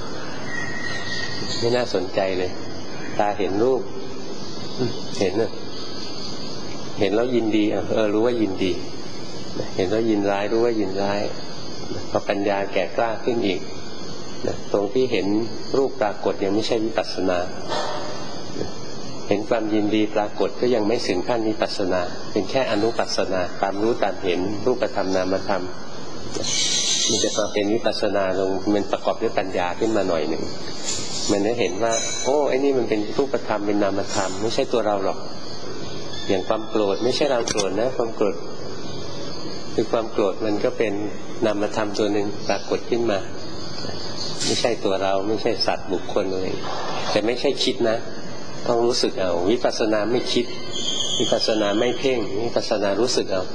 ไม่น่าสนใจเลยตาเห็นรูปเห็นนะเห็นแล้วยินดีเออรู้ว่ายินดีเห็นแล้วยินร้ายรู้ว่ายินร้ายพอปัญญาแก่กล้าขึ้นอีกตรงที่เห็นรูปปรากฏยังไม่ใช่วิปัสสนาเห็นความยินดีปรากฏก็ยังไม่ถึงขั้นวิปัสสนาเป็นแค่อนุปัสสนาตามรู้ตามเห็นรูปธรรมนามธรรมมันจะมาเป็นวิปัสสนาลงมันประกอบด้วยปัญญาขึ้นมาหน่อยหนึ่งมันได้เห็นว่าโอ้ไอ้นี่มันเป็นรูปธรรมเป็นนามธรรมไม่ใช่ตัวเราหรอกอย่างความโกรธไม่ใช่เราโกรธนะความโกรธคือความโกรธมันก็เป็นนามธรรมตัวหนึ่งปรากฏขึ้นมาไม่ใช่ตัวเราไม่ใช่สัตว์บุคคลเลยแต่ไม่ใช่คิดนะต้องรู้สึกเอาวิปัสสนาไม่คิดวิปัสสนาไม่เพ่งวิปัสสนารู้สึกเอา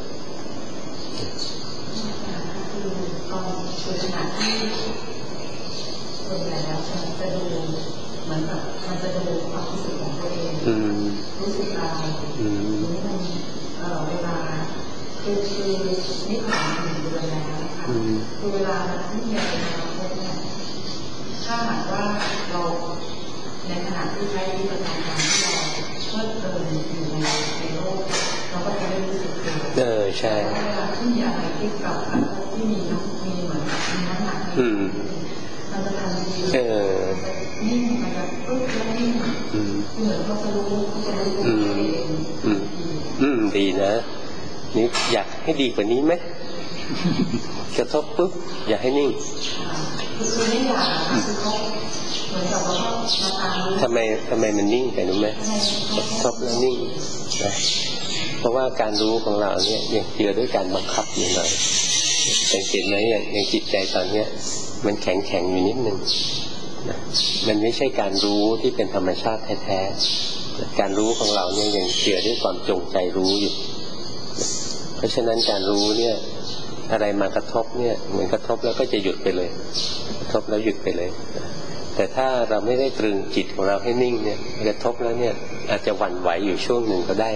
ส่วนใหญ่แล้วจะดูเหมือนแบบมันจะดูความรู้สึกของตัวเองรู้สึกอะไรนี่มันเวลาคือคือนี่ผ่านหนึ่งเดือนแล้วนะคะคือเวลาที่มีอะไรมาพบเนี่ยถ้าหากว่าเราในขณะที่ใช้วิธีการที่เราเพลิดเพลินอยู่ในในโลกเราก็จะได้รู้สึกเกิดเออใช่เวลาที่มีอะไรที่กลับมาพบที่มีน้ำมีเหมือนมีน้ำหนักมันจะทำดีเออนิ่งมันจะปึ๊บแล้วนิ่งเหมือนเขาจะรู้เขาจะรู้ตัวเองอืมอืมดีนะนี่อยากให้ดีกว่านี้ไหมกระทบปุ๊บอยากให้นิ่งคือไม่อยากคือเขาเหมือนกับว่ามาตามรู้ทำไมทำไมมันนิ่งแต่รู้ไหมกระทบแล้วนิ่งนะเพราะว่าการรู้ของเราเนี่ยยังเจือด้วยการบังคับอยู่หน่อยสังเกตไหมอย่างอย่างจิตใจตอนเนี้ยมันแข็งแข็งอยู่นิดนึงนะมันไม่ใช่การรู้ที่เป็นธรรมชาติแท้ๆการรู้ของเราเนี่ยยังเจือด้วยความจงใจรู้อยู่เพราะฉะนั้นการรู้เนี่ยอะไรมากระทบเนี่ยเหมือนกระทบแล้วก็จะหยุดไปเลยกระทบแล้วหยุดไปเลยแต่ถ้าเราไม่ได้ตรึงจิตของเราให้นิ่งเนี่ยกระทบแล้วเนี่ยอาจจะหวั่นไหวอยู่ช่วงหนึ่งก็ได้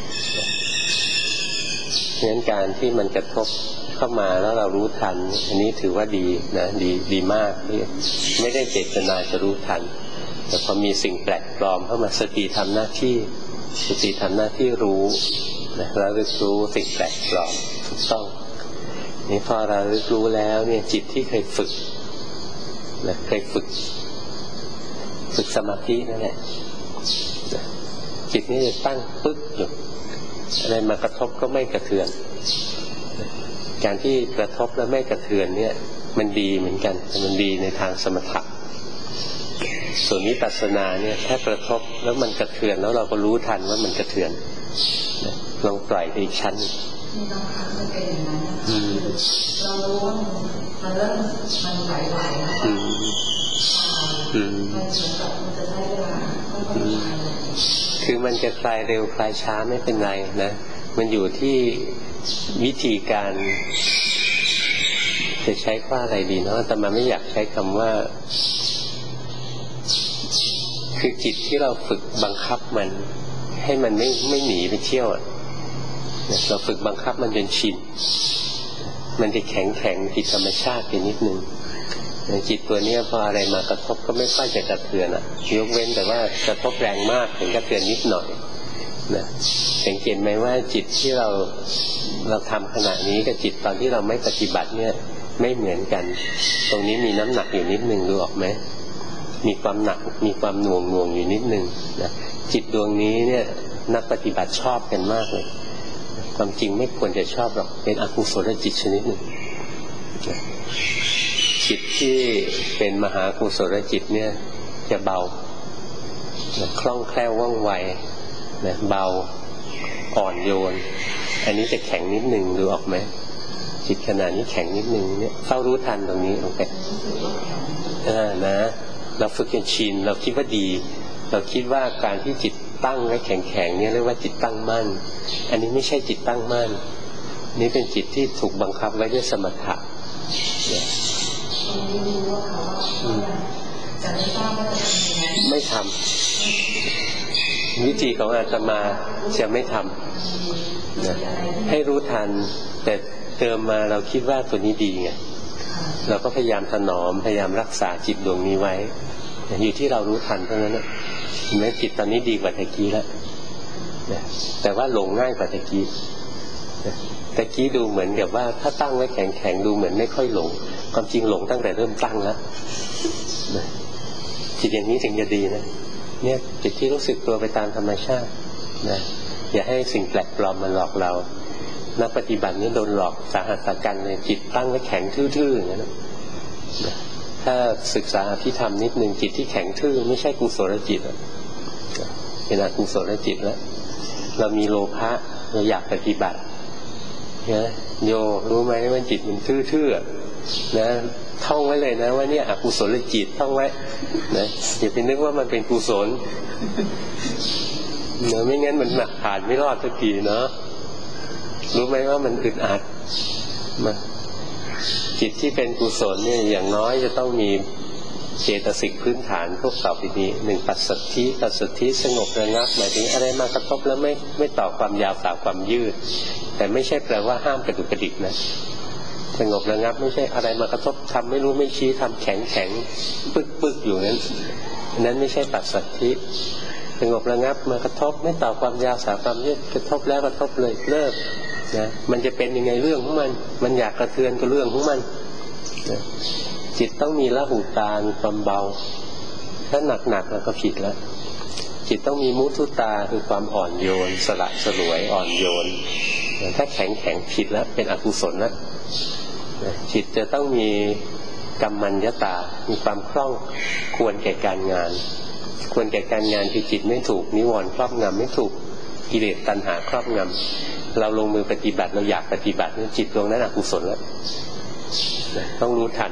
เพราะฉะนั้นการที่มันกระทบเข้ามาแล้วเรารู้ทันอันนี้ถือว่าดีนะดีดีมากที่ไม่ได้เจตนาจะรู้ทันแต่พอมีสิ่งแปลกปลอมเข้ามาสติทำหน้าที่สติทำหน้าที่รู้นะเราเรียนรู้สิ่งแปลกปลอมถูกต้องนี่พอเราเรียนรู้แล้วเนี่ยจิตที่เคยฝึกนะเคยฝึกฝึกสมาธินั่นแหละจิตนี้จะตั้งปึ๊กอยู่อะไรมากระทบก็ไม่กระเทือนการที่กระทบแล้วไม่กระเทือนเนี่ยมันดีเหมือนกันแต่มันดีในทางสมถะส่วนวิปัสสนาเนี่ยถ้ากระทบแล้วมันกระเทือนแล้วเราก็รู้ทันว่ามันกระเทือนลองปล่อยไปอีกชั้นมีบางครั้งมันเป็นอย่างนั้นเรารู้ว่ามันเริ่มมันไหวๆแล้วมันเหมือนกับมันจะใช้เวลาคือมันจะคลายเร็วคลายช้าไม่เป็นไรนะมันอยู่ที่วิธีการจะใช้ว่าอะไรดีเนาะแต่มันไม่อยากใช้คำว่าคือจิตที่เราฝึกบังคับมันให้มันไม่ไม่หนีไปเที่ยวเราฝึกบังคับมันจนชินมันจะแข็งแข็งผิดธรรมชาติไปนิดนึงจิตตัวนี้พออะไรมากระทบก็ไม่ค่อยจะกระเทือนอ่ะยกเว้นแต่ว่ากระทบแรงมากถึงกระเทือนนิดหน่อยนะสังเกตไหมว่าจิตที่เราเราทำขณะนี้กับจิตตอนที่เราไม่ปฏิบัติเนี่ยไม่เหมือนกันตรงนี้มีน้ำหนักอยู่นิดนึงดูออกไหมมีความหนักมีความหน่วงหน่วงอยู่นิดนึงนะจิตดวงนี้เนี่ยนักปฏิบัติชอบกันมากเลยความจริงไม่ควรจะชอบหรอกเป็นอกุศลจิตชนิดหนึ่งจิตที่เป็นมหากุศลจิตเนี่ยจะเบาคล่องแคล่วว่องไวนะเบาอ่อนโยนอันนี้จะแข็งนิดนึงดูออกไหมจิตขนาดนี้แข็งนิดนึงเนี่ยเฝ้ารู้ทันตรงนี้โอเคอ่านะเราฝึกจนชินเราคิดว่าดีเราคิดว่าการที่จิตตั้งไว้แข็งๆเนี่ยเรียกว่าจิตตั้งมั่นอันนี้ไม่ใช่จิตตั้งมั่นนี่เป็นจิตที่ถูกบังคับไว้ด้วยสมถะไม่ทำวิธีของอาตมาจะไม่ทำนะให้รู้ทันแต่เติมมาเราคิดว่าตัวนี้ดีไงเราก็พยายามถนอมพยายามรักษาจิตดวงนี้ไว้อยู่ที่เรารู้ทันเท่านั้นนะแม้จิตตอนนี้ดีกว่าตะกี้แล้วแต่ว่าหลงง่ายกว่าตะกี้ตะกี้ดูเหมือนกับว่าถ้าตั้งไว้แข็งๆดูเหมือนไม่ค่อยหลงความจริงหลงตั้งแต่เริ่มตั้งแล้วจิตอย่างนี้ถึงจะดีนะเนี่ยจิตที่รู้สึกตัวไปตามธรรมชาตินะอย่าให้สิ่งแปลกปลอมมาหลอกเรานักปฏิบัตินี้โดนหลอกสาหัสสากันเลยจิตตั้งไว้แข็งทื่อๆอย่างนั้นนะถ้าศึกษาอภิธรรมนิดนึงจิตที่แข็งทื่อไม่ใช่กุศลจิตเป็นอกุศลจิตแล้วเรามีโลภะเราอยากปฏิบัตินะโยรู้ไหมว่าจิตมันทื่อๆนะท่องไว้เลยนะว่าเนี่ยอกุศลจิตท่องไว้นะอย่าไปนึกว่ามันเป็นกุศลเนอะไม่งั้นมันหนักผ่านไม่รอดสักทีเนาะรู้ไหมว่ามันอึดอัดมาจิตที่เป็นกุศลเนี่ยอย่างน้อยจะต้องมีเจตสิกพื้นฐานพวกต่อไปนี้หนึ่งปัสสัทธิปัสสัทธิสงบระงับหมายถึงอะไรมากระทบแล้วไม่ไม่ต่อความยาวสาวความยืดแต่ไม่ใช่แปลว่าห้ามกระดุกกระดิกนะสงบระงับไม่ใช่อะไรมากระทบทำไม่รู้ไม่ชี้ทำแข็งแข็งปึกปึกอยู่นั้นนั้นไม่ใช่ปัสสัทธิสงบระงับมากระทบไม่ต่อความยาวสาวความยืดกระทบแล้วกระทบเลยเลิกนะมันจะเป็นยังไงเรื่องของมันมันอยากกระเทือนก็เรื่องของมันนะจิตต้องมีละหุตามีความเบาถ้าหนักๆแล้วก็ผิดแล้วจิตต้องมีมุทุตาคือความอ่อนโยนสละสลวยอ่อนโยนถ้าแข็งแข็งผิดแล้วเป็นอกุศลแล้วจิตจะต้องมีกัมมัญญตามีความคล่องควรแก่การงานควรแก่การงานคือจิตไม่ถูกนิวรณ์ครอบงำไม่ถูกกิเลสตัณหาครอบงำเราลงมือปฏิบัติเราอยากปฏิบัติจิตดวงนั้นอกุศลแล้วต้องรู้ทัน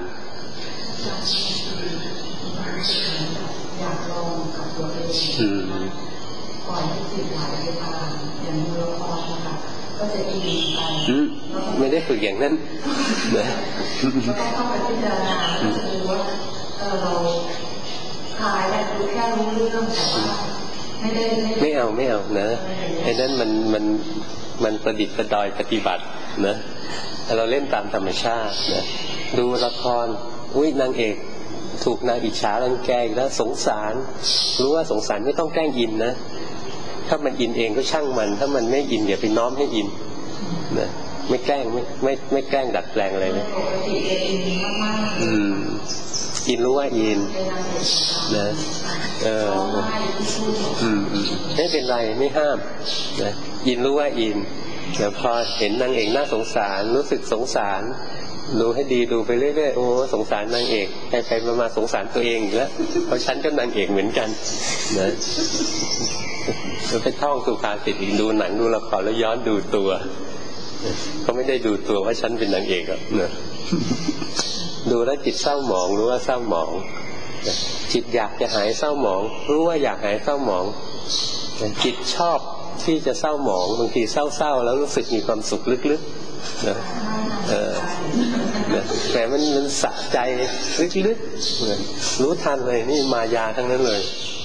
อยากลองกับตัวเองปล่อยให้จิตไหลไปตามอย่างดูละครนะคะก็จะอินไปไม่ได้ฝึกอย่างนั้นนะก็ต้องเข้าไปพิจารณาจะดูว่าเราคลายแบบรู้แค่รู้เรื่องแต่ว่าไม่ได้ไม่เอาไม่เอานะไอ้นั้นมันมันมันประดิษฐ์ประดอยปฏิบัตินะเราเล่นตามธรรมชาตินะดูละครอุ้ยนางเอกถูกนางอิจฉารังแกแล้วสงสารรู้ว่าสงสารไม่ต้องแกล้งอินนะถ้ามันอินเองก็ช่างมันถ้ามันไม่อินอย่าไปน้อมให้อินนะไม่แกล้งไม่ไม่ไม่แกล้งดัดแปลงอะไรนะอืมอินรู้ว่าอินนะเอออืมอืมไม่เป็นไรไม่ห้ามนะอินรู้ว่าอินแต่พอเห็นนางเอกน่าสงสารรู้สึกสงสารดูให้ดีดูไปเรื่อยๆโอ้สงสารนางเอกไปไปมาๆสงสารตัวเองอีกแล้วเพราะฉันก็นางเอกเหมือนกันนะเราไปท่องสุภาษิตอีกดูหนังดูละครแล้วย้อนดูตัวก็ไม่ได้ดูตัวว่าฉันเป็นนางเอกอ่ะเนอะดูแล้วจิตเศร้าหมองรู้ว่าเศร้าหมองจิตอยากจะหายเศร้าหมองรู้ว่าอยากหายเศร้าหมองจิตชอบที่จะเศร้าหมองบางทีเศร้าๆแล้วรู้สึกมีความสุขลึกๆนะเออแต่มันมันสะใจลึกๆรู้ทันเลยนี่มายาทั้งนั้นเลย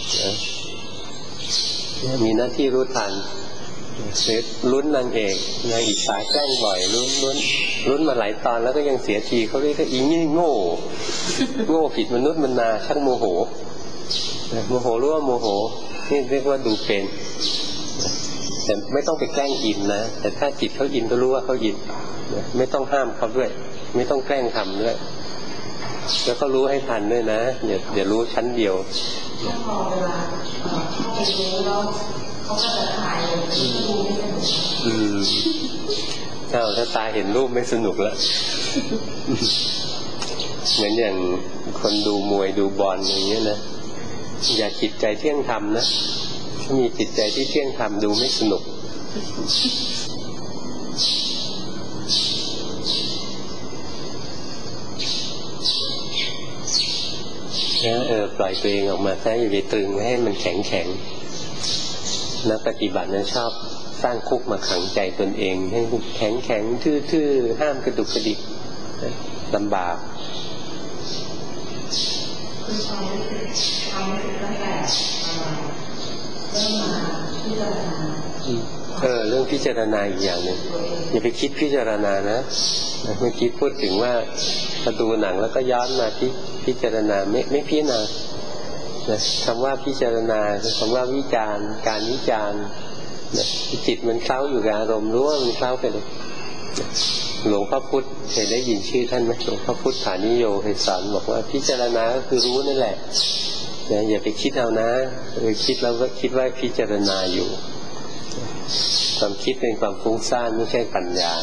มีหน้าที่รู้ทันลุ้นนางเอกนางอิจฉาแกล้งบ่อยลุ้นลุ้นลุ้นมาหลายตอนแล้วก็ยังเสียทีเขาเรียกว่าอีนี่โง่โง่ผิดมนุษย์มันนาช่างโมโหโมโหรู้ว่าโมโหนี่เรียกว่าดูเป็นแต่ไม่ต้องไปแกล้งอินนะแต่ถ้าจิตเขาอินก็รู้ว่าเขาอินไม่ต้องห้ามเขาด้วยไม่ต้องแกล้งทำด้วยแล้วก็รู้ให้ทันด้วยนะอย่าอย่ารู้ชั้นเดียวพอเวลาเขาไปรู้แล้วเขาก็จะถ่ายเลยดูไม่สนุกอืมเจ้าถ้าตาเห็นรูปไม่สนุกแล้วเหมือนอย่างคนดูมวยดูบอลอย่างเงี้ยนะอย่าจิตใจเที่ยงธรรมนะถ้ามีจิตใจที่เที่ยงธรรมดูไม่สนุกเอนะเออปล่อยตัวเองออกมาซะอย่าไปตรึงให้มันแข็งแข็งนักปฏิบัตินะชอบสร้างคุกมาขังใจตนเองให้แข็งแข็งทื่อๆห้ามกระดุกกระดิกลำบากคือความรู้สึกความรู้สึกตั้งแต่เริ่มมาพิจารณาเออเรื่องพิจารณาอีกอย่างหนึ่งอย่าไปคิดพิจารณานะเมื่อกี้พูดถึงว่าพอดูหนังแล้วก็ย้อนมาที่พิจารณาไม่ไม่พิจารณาคำว่าพิจารณาคือคำว่าวิจารณ์การวิจารณ์จิตมันเคล้าอยู่กับอารมณ์รู้ว่ามันเคล้าไปเลยหลวงพ่อพุธเคยได้ยินชื่อท่านไหมหลวงพ่อพุทธานิโยเคยสอนบอกว่าพิจารณาก็คือรู้นั่นแหละนะอย่าไปคิดเอานะหรือคิดแล้วก็คิดว่าพิจารณาอยู่ความคิดเป็นความฟุ้งซ่านไม่ใช่ปัญญา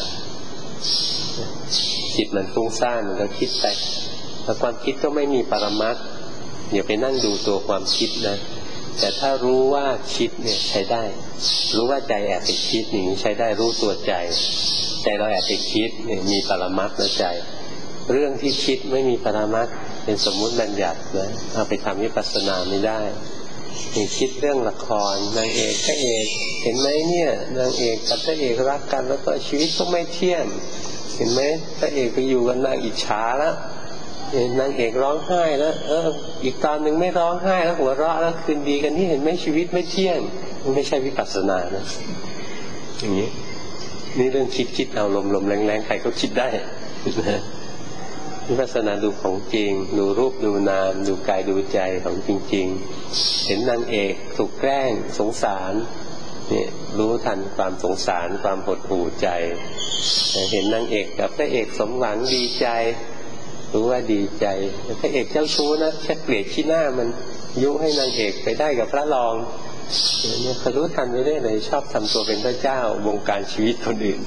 จิตมันฟุ้งซ่านมันก็คิดไปแล้วความคิดก็ไม่มีปรมัตถ์อย่าไปนั่งดูตัวความคิดนะแต่ถ้ารู้ว่าคิดเนี่ยใช้ได้รู้ว่าใจแอบไปคิดอย่างนี้ใช้ได้รู้ตัวใจใจเราแอบไปคิดเนี่ยมีปรมัตถ์นะใจเรื่องที่คิดไม่มีปรมัตถ์เป็นสมมุติบัญญัตินะเอาไปทำวิปัสสนาไม่ได้อย่างคิดเรื่องละครนางเอกพระเอกเห็นไหมเนี่ยนางเอกกับพระเอกรักกันแล้วก็ชีวิตก็ไม่เที่ยงเห็นไหมพระเอกไปอยู่กับนางอิจฉาแล้วนางเอกร้องไห้แล้วเอออีกตอนหนึ่งไม่ร้องไห้แล้วหัวเราะแล้วคืนดีกันนี่เห็นไหมชีวิตไม่เที่ยงมันไม่ใช่วิปัสสนานะอย่างนี้นี่เรื่องคิดคิดเอาลมๆแรงๆใครก็คิดได้นะวิปัสสนาดูของจริงดูรูปดูนามดูกายดูใจของจริงๆเห็นนางเอกถูกแกล้งสงสารเนี่ยรู้ทันความสงสารความหดหู่ใจเห็นนางเอกกับพระเอกสมหวังดีใจรู้ว่าดีใจพระเอกเจ้าชู้นะแค่เกลียดขี้หน้ามันยุให้นางเอกไปได้กับพระรองเนี่ยเขารู้ทันไปได้เลยชอบทำตัวเป็นพระเจ้าวงการชีวิตคนอื่น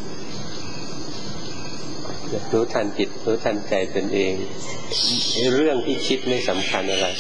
รู้ทันจิตรู้ทันใจตนเองเรื่องที่คิดไม่สำคัญอะไร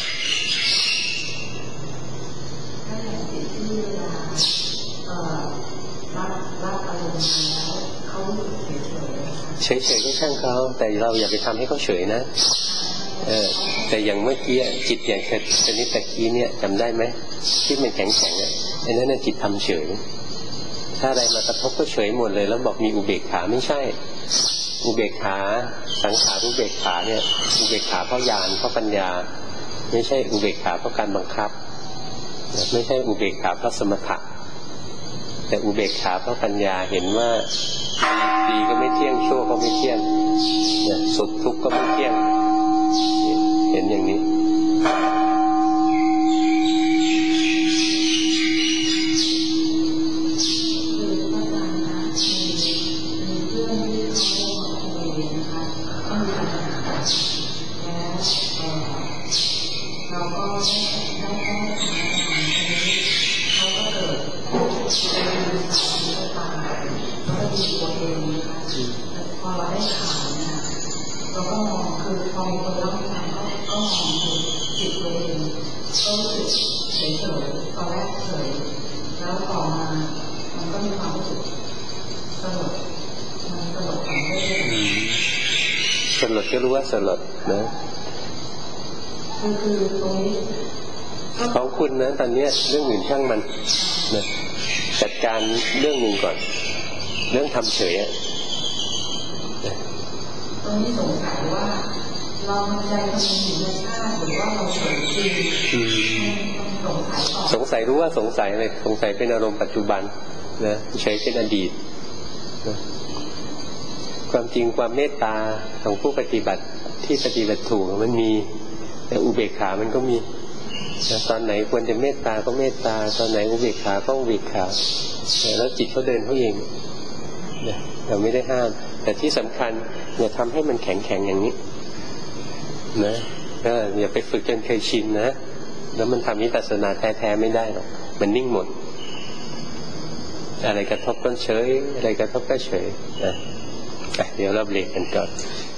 เฉยๆก็ช่างเขาแต่เราอย่าไปทำให้เขาเฉยนะเออแต่อย่างเมื่อกี้จิตอย่างชนิดตะกี้เนี่ยจำได้ไหมที่มันแข็งๆอ่ะอันนั้นจิตทำเฉยถ้าอะไรมากระทบก็เฉยหมดเลยแล้วบอกมีอุเบกขาไม่ใช่อุเบกขาสังขารุเบกขาเนี่ยอุเบกขาเพราะญาณเพราะปัญญาไม่ใช่อุเบกขาเพราะการบังคับไม่ใช่อุเบกขาเพราะสมถะแต่อุเบกขาเพราะปัญญาเห็นว่าดีก็ไม่เที่ยงชั่วก็ไม่เที่ยงสุขทุกข์ก็ไม่เที่ยงเห็นอย่างนี้พอเราได้ข่าวเนี่ยเราก็มองคือพอมีคนเล่าให้ฟังก็ก็มองคือจิตตัวเองก็รู้สึกเฉยเฉยตอนแรกเฉยแล้วต่อมามันก็มีความรู้สึกสลดมันสลดไปเรื่อยๆสลดก็รู้ว่าสลดนะคือคือตรงนี้ของคุณนะตอนนี้เรื่องอื่นช่างมันนะจัดการเรื่องหนึ่งก่อนเรื่องทำเฉยอะตรงนี้สงสัยว่าเราใจมันอยู่ในชาติหรือว่าเราเฉยจริงสงสัยรู้ว่าสงสัยเลยสงสัยเป็นอารมณ์ปัจจุบันนะเฉยเป็นอดีตนะความจริงความเมตตาของผู้ปฏิบัติที่ปฏิบัติถูกมันมีแต่อุเบกขามันก็มีตอนไหนควรจะเมตตาก็เมตตาตอนไหนอุเบกขาก็อุเบกขาแล้วจิตเขาเดินเขาเองเราไม่ได้ห้ามแต่ที่สำคัญอย่าทำให้มันแข็งแข็งอย่างนี้นะก็อย่าไปฝึกจนเคยชินนะแล้วมันทำวิปัสสนาแท้ๆไม่ได้หรอกมันนิ่งหมดอะไรกระทบก็เฉยอะไรกระทบก็เฉยนะเดี๋ยวเราเบรกกันก่อน